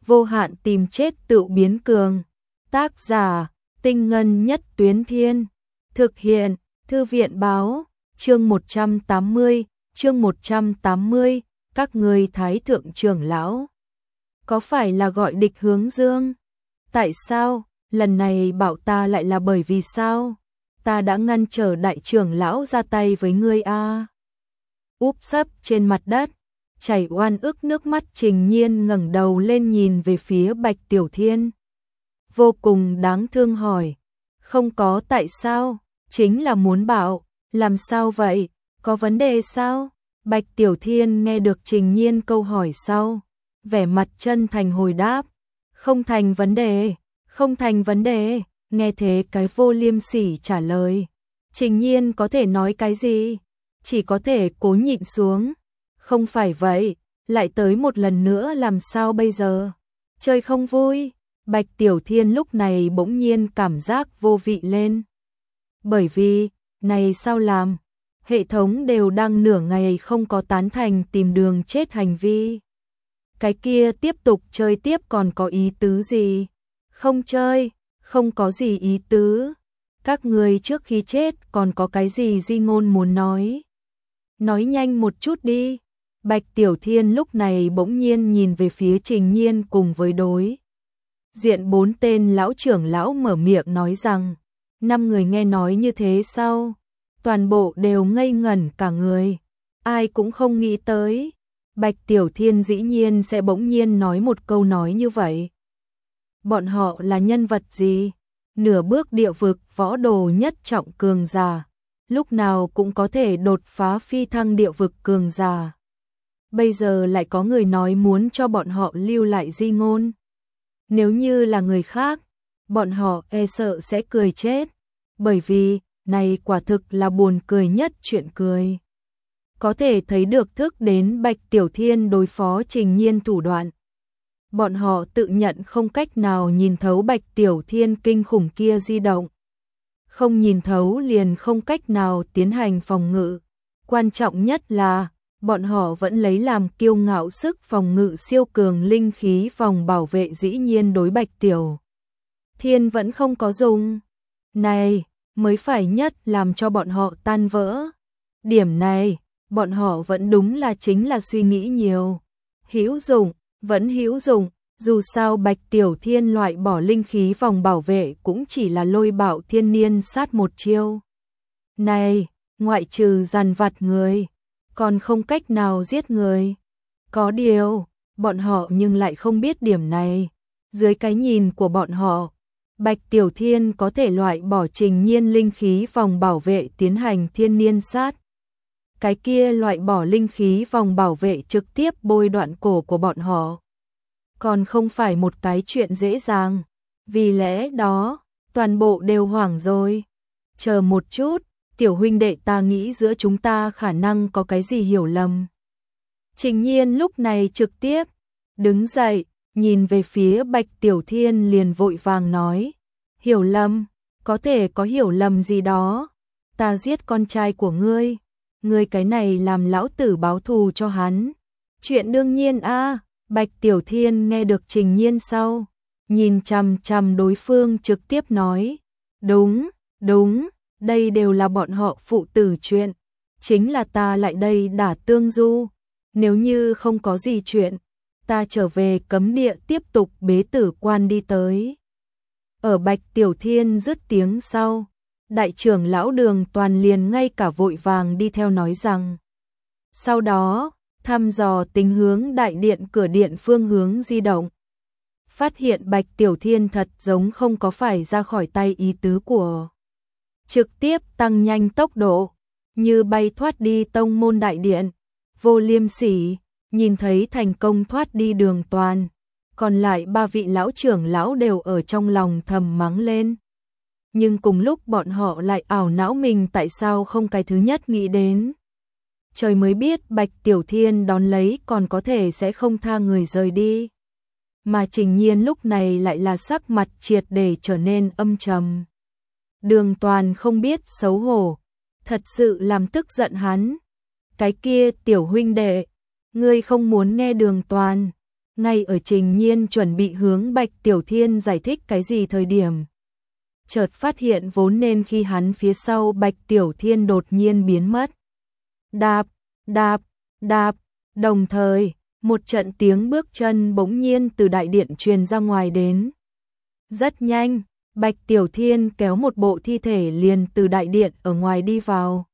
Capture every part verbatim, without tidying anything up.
vô hạn tìm chết tự biến cường. Tác giả, Tinh Ngân Nhất Tuyến Thiên. Thực hiện, Thư viện Báo. Chương một trăm tám mươi, chương một trăm tám mươi, các ngươi Thái thượng trưởng lão. Có phải là gọi địch hướng dương? Tại sao, lần này bảo ta lại là bởi vì sao? Ta đã ngăn trở đại trưởng lão ra tay với ngươi a. À. Úp sấp trên mặt đất, chảy oan ức nước mắt Trình Nhiên ngẩng đầu lên nhìn về phía Bạch Tiểu Thiên. Vô cùng đáng thương hỏi, không có tại sao, chính là muốn bảo, làm sao vậy, có vấn đề sao? Bạch Tiểu Thiên nghe được Trình Nhiên câu hỏi sau, vẻ mặt chân thành hồi đáp, không thành vấn đề, không thành vấn đề. Nghe thế cái Vô Liêm Sỉ trả lời, Trình Nhiên có thể nói cái gì? Chỉ có thể cố nhịn xuống. Không phải vậy, lại tới một lần nữa làm sao bây giờ? Chơi không vui. Bạch Tiểu Thiên lúc này bỗng nhiên cảm giác vô vị lên. Bởi vì, này sao làm? Hệ thống đều đang nửa ngày không có tán thành tìm đường chết hành vi. Cái kia tiếp tục chơi tiếp còn có ý tứ gì? Không chơi, không có gì ý tứ. Các người trước khi chết còn có cái gì di ngôn muốn nói? Nói nhanh một chút đi. Bạch Tiểu Thiên lúc này bỗng nhiên nhìn về phía Trình Nhiên cùng với đối diện bốn tên lão trưởng lão mở miệng nói rằng, năm người nghe nói như thế sau, toàn bộ đều ngây ngẩn cả người, ai cũng không nghĩ tới, Bạch Tiểu Thiên dĩ nhiên sẽ bỗng nhiên nói một câu nói như vậy. Bọn họ là nhân vật gì? Nửa bước địa vực võ đồ nhất trọng cường giả, lúc nào cũng có thể đột phá phi thăng địa vực cường giả. Bây giờ lại có người nói muốn cho bọn họ lưu lại di ngôn. Nếu như là người khác, bọn họ e sợ sẽ cười chết, bởi vì, này quả thực là buồn cười nhất chuyện cười. Có thể thấy được thức đến Bạch Tiểu Thiên đối phó Trình Nhiên thủ đoạn. Bọn họ tự nhận không cách nào nhìn thấu Bạch Tiểu Thiên kinh khủng kia di động. Không nhìn thấu liền không cách nào tiến hành phòng ngự. Quan trọng nhất là, bọn họ vẫn lấy làm kiêu ngạo sức phòng ngự siêu cường linh khí vòng bảo vệ dĩ nhiên đối Bạch Tiểu Thiên vẫn không có dùng. Này, mới phải nhất làm cho bọn họ tan vỡ. Điểm này, bọn họ vẫn đúng là chính là suy nghĩ nhiều. Hữu dụng, vẫn hữu dụng, dù sao Bạch Tiểu Thiên loại bỏ linh khí vòng bảo vệ cũng chỉ là lôi bạo thiên niên sát một chiêu. Này, ngoại trừ dằn vặt người, còn không cách nào giết người. Có điều, bọn họ nhưng lại không biết điểm này. Dưới cái nhìn của bọn họ, Bạch Tiểu Thiên có thể loại bỏ Trình Nhiên linh khí vòng bảo vệ tiến hành thiên niên sát. Cái kia loại bỏ linh khí vòng bảo vệ trực tiếp bôi đoạn cổ của bọn họ. Còn không phải một cái chuyện dễ dàng. Vì lẽ đó, toàn bộ đều hoảng rồi. Chờ một chút, tiểu huynh đệ ta nghĩ giữa chúng ta khả năng có cái gì hiểu lầm. Trình Nhiên lúc này trực tiếp đứng dậy, nhìn về phía Bạch Tiểu Thiên liền vội vàng nói. Hiểu lầm, có thể có hiểu lầm gì đó. Ta giết con trai của ngươi. Ngươi cái này làm lão tử báo thù cho hắn. Chuyện đương nhiên a. À, Bạch Tiểu Thiên nghe được Trình Nhiên sau, nhìn chằm chằm đối phương trực tiếp nói. Đúng, đúng, đây đều là bọn họ phụ tử chuyện. Chính là ta lại đây đả tương du. Nếu như không có gì chuyện, ta trở về cấm địa tiếp tục bế tử quan đi tới. Ở Bạch Tiểu Thiên dứt tiếng sau, đại trưởng lão Đường Toàn liền ngay cả vội vàng đi theo nói rằng. Sau đó, thăm dò tình hướng đại điện cửa điện phương hướng di động. Phát hiện Bạch Tiểu Thiên thật giống không có phải ra khỏi tay ý tứ của. Trực tiếp tăng nhanh tốc độ, như bay thoát đi tông môn đại điện. Vô Liêm Sỉ, nhìn thấy thành công thoát đi Đường Toàn. Còn lại ba vị lão trưởng lão đều ở trong lòng thầm mắng lên. Nhưng cùng lúc bọn họ lại ảo não mình tại sao không cái thứ nhất nghĩ đến. Trời mới biết Bạch Tiểu Thiên đón lấy còn có thể sẽ không tha người rời đi. Mà Trình Nhiên lúc này lại là sắc mặt triệt để trở nên âm trầm. Đường Toàn không biết xấu hổ, thật sự làm tức giận hắn. Cái kia tiểu huynh đệ, ngươi không muốn nghe Đường Toàn, Ngay ở Trình Nhiên chuẩn bị hướng Bạch Tiểu Thiên giải thích cái gì thời điểm, chợt phát hiện vốn nên khi hắn phía sau Bạch Tiểu Thiên đột nhiên biến mất. Đạp, đạp, đạp, đồng thời, một trận tiếng bước chân bỗng nhiên từ đại điện truyền ra ngoài đến. Rất nhanh, Bạch Tiểu Thiên kéo một bộ thi thể liền từ đại điện ở ngoài đi vào.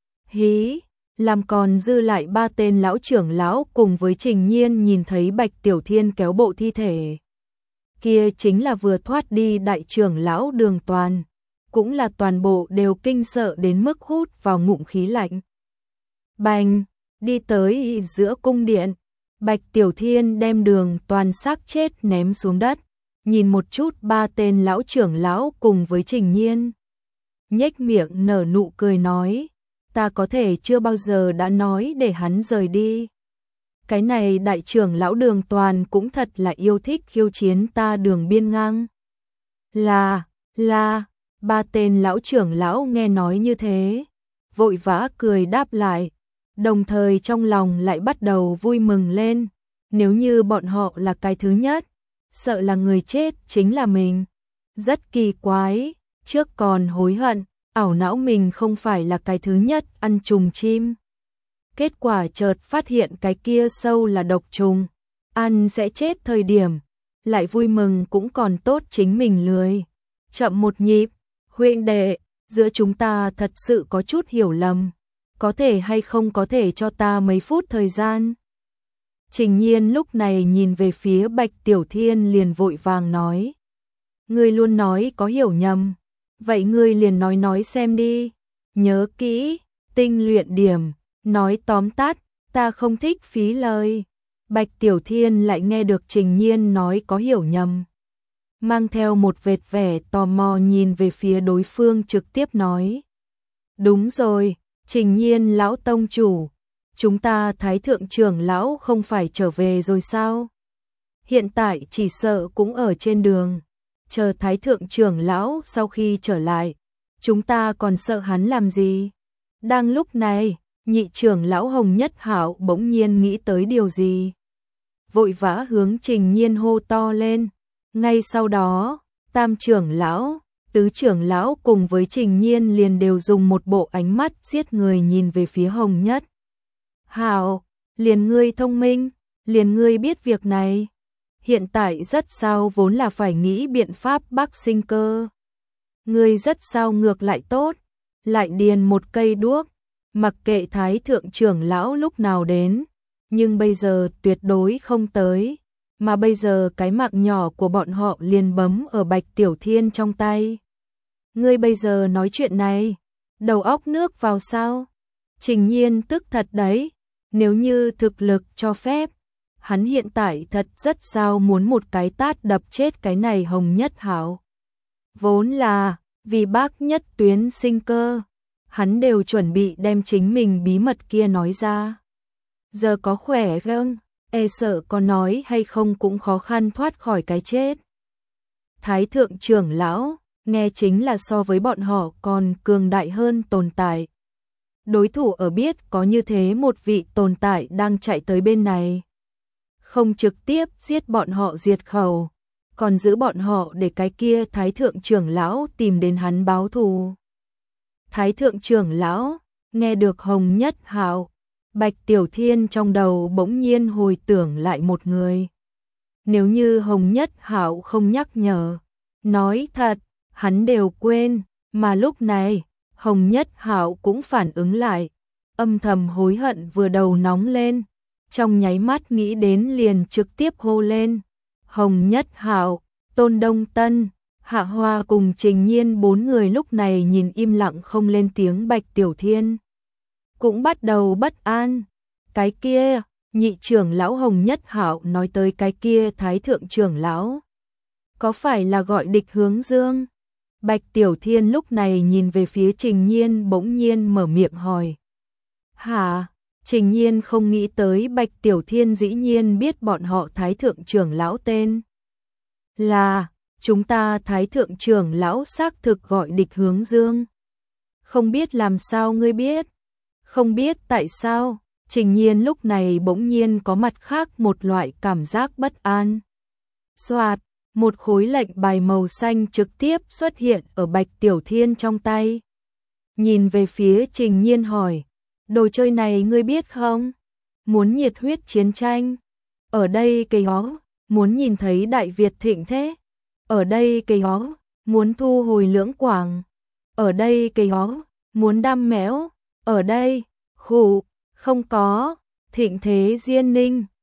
Hí, làm còn dư lại ba tên lão trưởng lão cùng với Trình Nhiên nhìn thấy Bạch Tiểu Thiên kéo bộ thi thể. Kia chính là vừa thoát đi đại trưởng lão Đường Toàn, cũng là toàn bộ đều kinh sợ đến mức hút vào ngụm khí lạnh. Bành, đi tới giữa cung điện, Bạch Tiểu Thiên đem Đường Toàn xác chết ném xuống đất, nhìn một chút ba tên lão trưởng lão cùng với Trình Nhiên. Nhếch miệng nở nụ cười nói, ta có thể chưa bao giờ đã nói để hắn rời đi. Cái này đại trưởng lão Đường Toàn cũng thật là yêu thích khiêu chiến ta Đường Biên Ngang. Là, là, ba tên lão trưởng lão nghe nói như thế, vội vã cười đáp lại, đồng thời trong lòng lại bắt đầu vui mừng lên, nếu như bọn họ là cái thứ nhất, sợ là người chết chính là mình. Rất kỳ quái, trước còn hối hận, ảo não mình không phải là cái thứ nhất ăn trùng chim. Kết quả chợt phát hiện cái kia sâu là độc trùng, ăn sẽ chết thời điểm, lại vui mừng cũng còn tốt chính mình lười. Chậm một nhịp, huynh đệ, giữa chúng ta thật sự có chút hiểu lầm, có thể hay không có thể cho ta mấy phút thời gian. Trình Nhiên lúc này nhìn về phía Bạch Tiểu Thiên liền vội vàng nói, ngươi luôn nói có hiểu nhầm, vậy ngươi liền nói nói xem đi, nhớ kỹ, tinh luyện điểm, nói tóm tắt, ta không thích phí lời. Bạch Tiểu Thiên lại nghe được Trình Nhiên nói có hiểu nhầm, mang theo một vệt vẻ tò mò nhìn về phía đối phương trực tiếp nói, đúng rồi, Trình Nhiên lão tông chủ, chúng ta Thái thượng trưởng lão không phải trở về rồi sao? Hiện tại chỉ sợ cũng ở trên đường, chờ Thái thượng trưởng lão sau khi trở lại, chúng ta còn sợ hắn làm gì? Đang lúc này, nhị trưởng lão Hồng Nhất Hạo bỗng nhiên nghĩ tới điều gì, vội vã hướng Trình Nhiên hô to lên. Ngay sau đó, tam trưởng lão, tứ trưởng lão cùng với Trình Nhiên liền đều dùng một bộ ánh mắt giết người nhìn về phía Hồng Nhất Hạo, liền ngươi thông minh, liền ngươi biết việc này. Hiện tại rất sao vốn là phải nghĩ biện pháp bắc sinh cơ. Ngươi rất sao ngược lại tốt, lại điền một cây đuốc, mặc kệ Thái thượng trưởng lão lúc nào đến, nhưng bây giờ tuyệt đối không tới, mà bây giờ cái mạng nhỏ của bọn họ liền bấm ở Bạch Tiểu Thiên trong tay. Ngươi bây giờ nói chuyện này, đầu óc nước vào sao? Trình Nhiên tức thật đấy, nếu như thực lực cho phép, hắn hiện tại thật rất sao muốn một cái tát đập chết cái này Hồng Nhất Hạo. Vốn là, vì bác nhất tuyến sinh cơ, hắn đều chuẩn bị đem chính mình bí mật kia nói ra. Giờ có khỏe không? E sợ có nói hay không cũng khó khăn thoát khỏi cái chết. Thái thượng trưởng lão, nghe chính là so với bọn họ còn cường đại hơn tồn tại. Đối thủ ở biết có như thế một vị tồn tại đang chạy tới bên này. Không trực tiếp giết bọn họ diệt khẩu, còn giữ bọn họ để cái kia Thái thượng trưởng lão tìm đến hắn báo thù. Thái thượng trưởng lão, nghe được Hồng Nhất Hạo, Bạch Tiểu Thiên trong đầu bỗng nhiên hồi tưởng lại một người. Nếu như Hồng Nhất Hạo không nhắc nhở, nói thật, hắn đều quên, mà lúc này, Hồng Nhất Hạo cũng phản ứng lại, âm thầm hối hận vừa đầu nóng lên, trong nháy mắt nghĩ đến liền trực tiếp hô lên. Hồng Nhất Hạo, Tôn Đông Tân, Hạ Hoa cùng Trình Nhiên bốn người lúc này nhìn im lặng không lên tiếng. Bạch Tiểu Thiên cũng bắt đầu bất an. Cái kia, nhị trưởng lão Hồng Nhất Hạo nói tới cái kia Thái thượng trưởng lão, có phải là gọi Địch Hướng Dương? Bạch Tiểu Thiên lúc này nhìn về phía Trình Nhiên bỗng nhiên mở miệng hỏi. Hả? Trình Nhiên không nghĩ tới Bạch Tiểu Thiên dĩ nhiên biết bọn họ Thái thượng trưởng lão tên. Là, chúng ta Thái thượng trưởng lão xác thực gọi Địch Hướng Dương. Không biết làm sao ngươi biết? Không biết tại sao? Trình Nhiên lúc này bỗng nhiên có mặt khác một loại cảm giác bất an. Soạt, một khối lệnh bài màu xanh trực tiếp xuất hiện ở Bạch Tiểu Thiên trong tay. Nhìn về phía Trình Nhiên hỏi, đồ chơi này ngươi biết không? Muốn nhiệt huyết chiến tranh. Ở đây cây hó, muốn nhìn thấy Đại Việt thịnh thế. Ở đây cây hó, muốn thu hồi lưỡng quảng. Ở đây cây hó, muốn đam mẽo. Ở đây, khủ, không có, thịnh thế diên ninh.